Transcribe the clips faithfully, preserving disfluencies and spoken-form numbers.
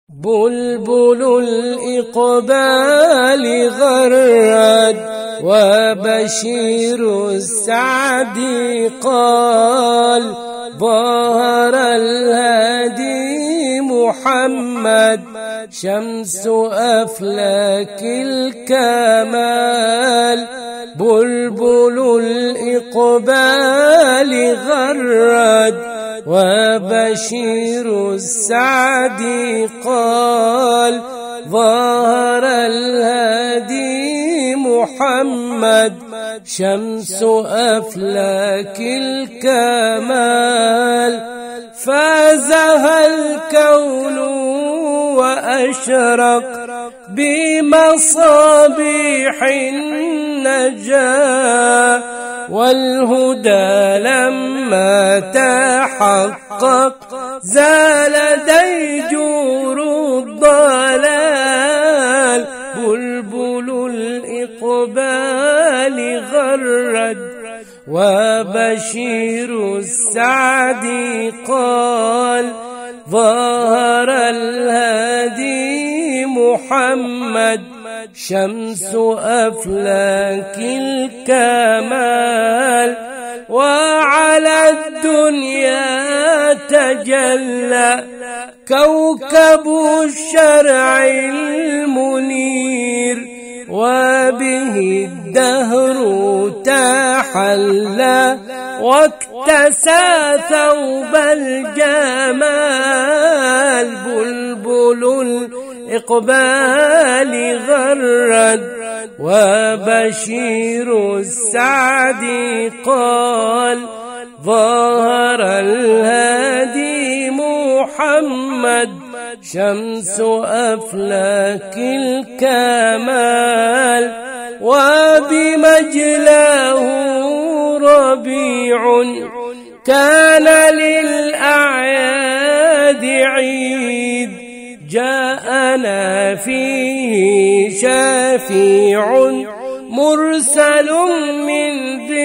بلبل الإقبال غرد وبشير السعد قال ظهر الهادي محمد شمس أفلاك الكمال. بلبل الإقبال غرد وبشير السعد قال ظهر الهادي محمد شمس أفلاك الكمال. فازها الكون وأشرق بمصابيح النجاة والهدى لما تحقق زال ديجور الضلال. بلبل الإقبال غرد وبشير السعد قال ظهر الهادي محمد شمس أفلاك الكمال. وعلى الدنيا تجلى كوكب الشرع المنير وبه الدهر تحلى واكتسى ثوب الجمال. بلبل الإقبال غرد وبشير السعد قال ظهر الهادي محمد شمس أفلاك الكمال. وبمجلاه ربيع كان للأعياد عيد جاءنا فيه شفيع مرسل من ذي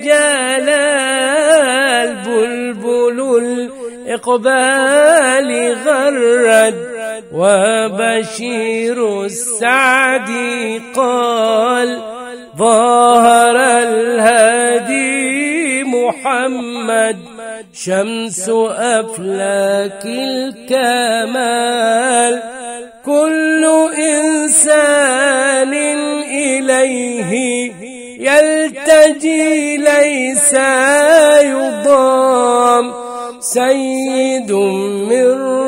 الجلال. بلبل الإقبال غرد وبشير السعد قال ظهر الهادي محمد شمس أفلاك الكمال. كل إنسان إليه يلتجي ليس يضام سيد من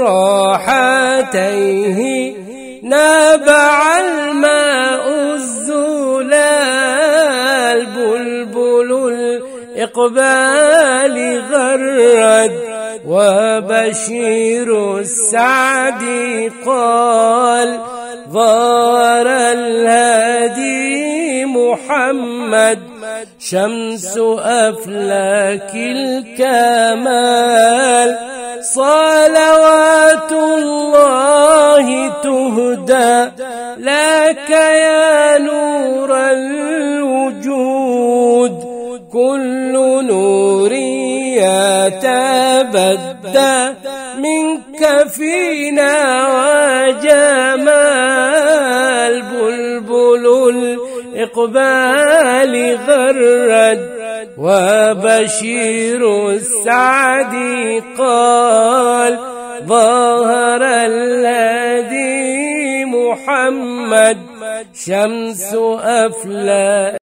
راحتيه نابع الماء الزلال. بلبل الإقبال غرد وبشير السعد قال ظهر الهادي محمد شمس أفلاك الكمال. صلوات الله تهدى لك يا نور الوجود كل نور يتبدى منك فينا وجمال. بلبل الإقبال غرد وبشير السعد قال ظهر الهادي محمد شمس أفلاك